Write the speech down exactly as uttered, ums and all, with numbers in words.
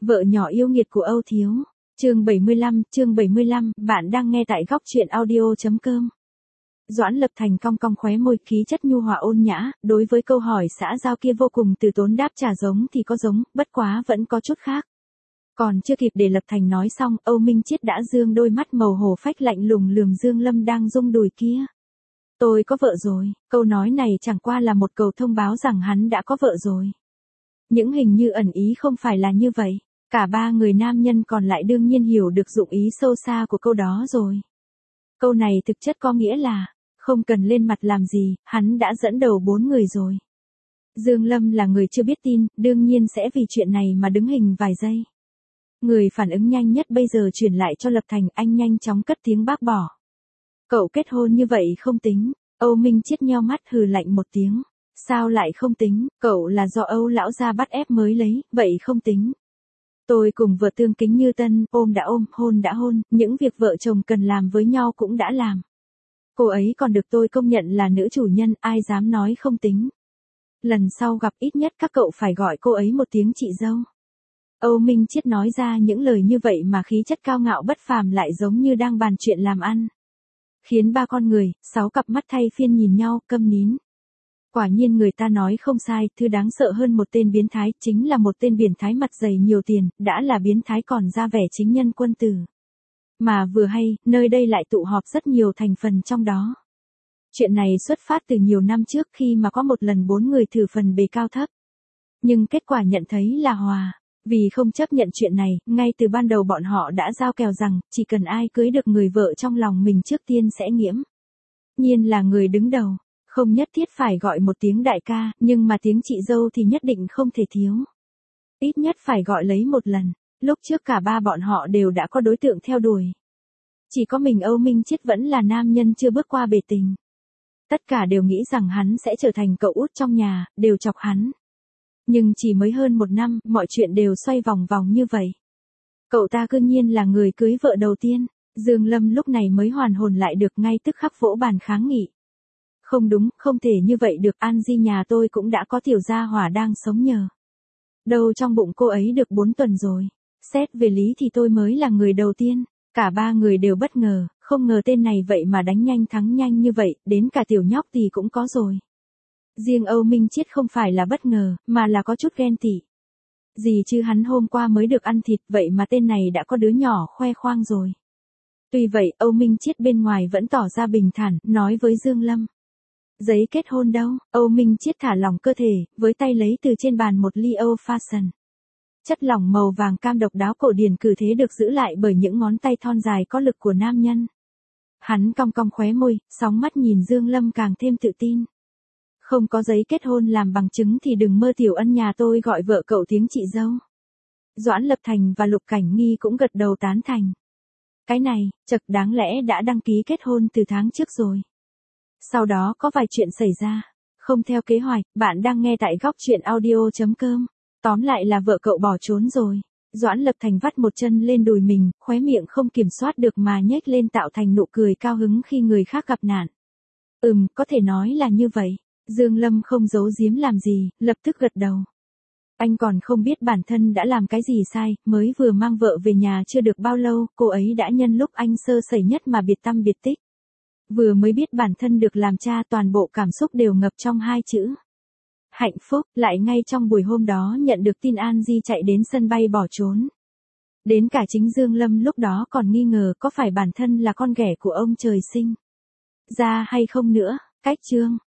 Vợ nhỏ yêu nghiệt của Âu Thiếu. Chương bảy mươi lăm, chương bảy mươi lăm, bạn đang nghe tại góc truyện audio chấm com. Doãn Lập Thành cong cong khóe môi, khí chất nhu hòa ôn nhã, đối với câu hỏi xã giao kia vô cùng từ tốn đáp trả giống thì có giống, bất quá vẫn có chút khác. Còn chưa kịp để Lập Thành nói xong, Âu Minh Chiết đã dương đôi mắt màu hổ phách lạnh lùng lườm Dương Lâm đang rung đùi kia. Tôi có vợ rồi, câu nói này chẳng qua là một câu thông báo rằng hắn đã có vợ rồi. Những hình như ẩn ý không phải là như vậy. Cả ba người nam nhân còn lại đương nhiên hiểu được dụng ý sâu xa của câu đó rồi. Câu này thực chất có nghĩa là, không cần lên mặt làm gì, hắn đã dẫn đầu bốn người rồi. Dương Lâm là người chưa biết tin, đương nhiên sẽ vì chuyện này mà đứng hình vài giây. Người phản ứng nhanh nhất bây giờ chuyển lại cho Lập Thành, anh nhanh chóng cất tiếng bác bỏ. Cậu kết hôn như vậy không tính. Âu Minh Chiết nheo mắt hừ lạnh một tiếng. Sao lại không tính, cậu là do Âu lão gia bắt ép mới lấy, vậy không tính. Tôi cùng vợ tương kính như tân, ôm đã ôm, hôn đã hôn, những việc vợ chồng cần làm với nhau cũng đã làm. Cô ấy còn được tôi công nhận là nữ chủ nhân, ai dám nói không tính. Lần sau gặp ít nhất các cậu phải gọi cô ấy một tiếng chị dâu. Âu Minh Chiết nói ra những lời như vậy mà khí chất cao ngạo bất phàm lại giống như đang bàn chuyện làm ăn. Khiến ba con người, sáu cặp mắt thay phiên nhìn nhau, câm nín. Quả nhiên người ta nói không sai, thứ đáng sợ hơn một tên biến thái, chính là một tên biến thái mặt dày nhiều tiền, đã là biến thái còn ra vẻ chính nhân quân tử. Mà vừa hay, nơi đây lại tụ họp rất nhiều thành phần trong đó. Chuyện này xuất phát từ nhiều năm trước khi mà có một lần bốn người thử phần bề cao thấp. Nhưng kết quả nhận thấy là hòa. Vì không chấp nhận chuyện này, ngay từ ban đầu bọn họ đã giao kèo rằng, chỉ cần ai cưới được người vợ trong lòng mình trước tiên sẽ nghiễm. Nhiên là người đứng đầu. Không nhất thiết phải gọi một tiếng đại ca, nhưng mà tiếng chị dâu thì nhất định không thể thiếu. Ít nhất phải gọi lấy một lần. Lúc trước cả ba bọn họ đều đã có đối tượng theo đuổi. Chỉ có mình Âu Minh Chiết vẫn là nam nhân chưa bước qua bể tình. Tất cả đều nghĩ rằng hắn sẽ trở thành cậu út trong nhà, đều chọc hắn. Nhưng chỉ mới hơn một năm, mọi chuyện đều xoay vòng vòng như vậy. Cậu ta cư nhiên là người cưới vợ đầu tiên. Dương Lâm lúc này mới hoàn hồn lại được, ngay tức khắc vỗ bàn kháng nghị. Không đúng, không thể như vậy được, An Di nhà tôi cũng đã có tiểu gia hỏa đang sống nhờ. Đâu trong bụng cô ấy được bốn tuần rồi. Xét về lý thì tôi mới là người đầu tiên. Cả ba người đều bất ngờ, không ngờ tên này vậy mà đánh nhanh thắng nhanh như vậy, đến cả tiểu nhóc thì cũng có rồi. Riêng Âu Minh Chiết không phải là bất ngờ, mà là có chút ghen tị. Gì chứ hắn hôm qua mới được ăn thịt, vậy mà tên này đã có đứa nhỏ khoe khoang rồi. Tuy vậy, Âu Minh Chiết bên ngoài vẫn tỏ ra bình thản, nói với Dương Lâm. Giấy kết hôn đâu? Âu Minh Chiết thả lỏng cơ thể, với tay lấy từ trên bàn một ly Old Fashion. Chất lỏng màu vàng cam độc đáo cổ điển cử thế được giữ lại bởi những ngón tay thon dài có lực của nam nhân. Hắn cong cong khóe môi, sóng mắt nhìn Dương Lâm càng thêm tự tin. Không có giấy kết hôn làm bằng chứng thì đừng mơ Tiểu Ân nhà tôi gọi vợ cậu tiếng chị dâu. Doãn Lập Thành và Lục Cảnh Nghi cũng gật đầu tán thành. Cái này, chật đáng lẽ đã đăng ký kết hôn từ tháng trước rồi. Sau đó có vài chuyện xảy ra. Không theo kế hoạch, bạn đang nghe tại góc truyện audio chấm com. Tóm lại là vợ cậu bỏ trốn rồi. Doãn Lập Thành vắt một chân lên đùi mình, khóe miệng không kiểm soát được mà nhếch lên tạo thành nụ cười cao hứng khi người khác gặp nạn. Ừm, có thể nói là như vậy. Dương Lâm không giấu giếm làm gì, lập tức gật đầu. Anh còn không biết bản thân đã làm cái gì sai, mới vừa mang vợ về nhà chưa được bao lâu, cô ấy đã nhân lúc anh sơ sẩy nhất mà biệt tăm biệt tích. Vừa mới biết bản thân được làm cha, toàn bộ cảm xúc đều ngập trong hai chữ. Hạnh phúc, lại ngay trong buổi hôm đó nhận được tin An Di chạy đến sân bay bỏ trốn. Đến cả chính Dương Lâm lúc đó còn nghi ngờ có phải bản thân là con ghẻ của ông trời sinh ra hay không nữa. Cách chương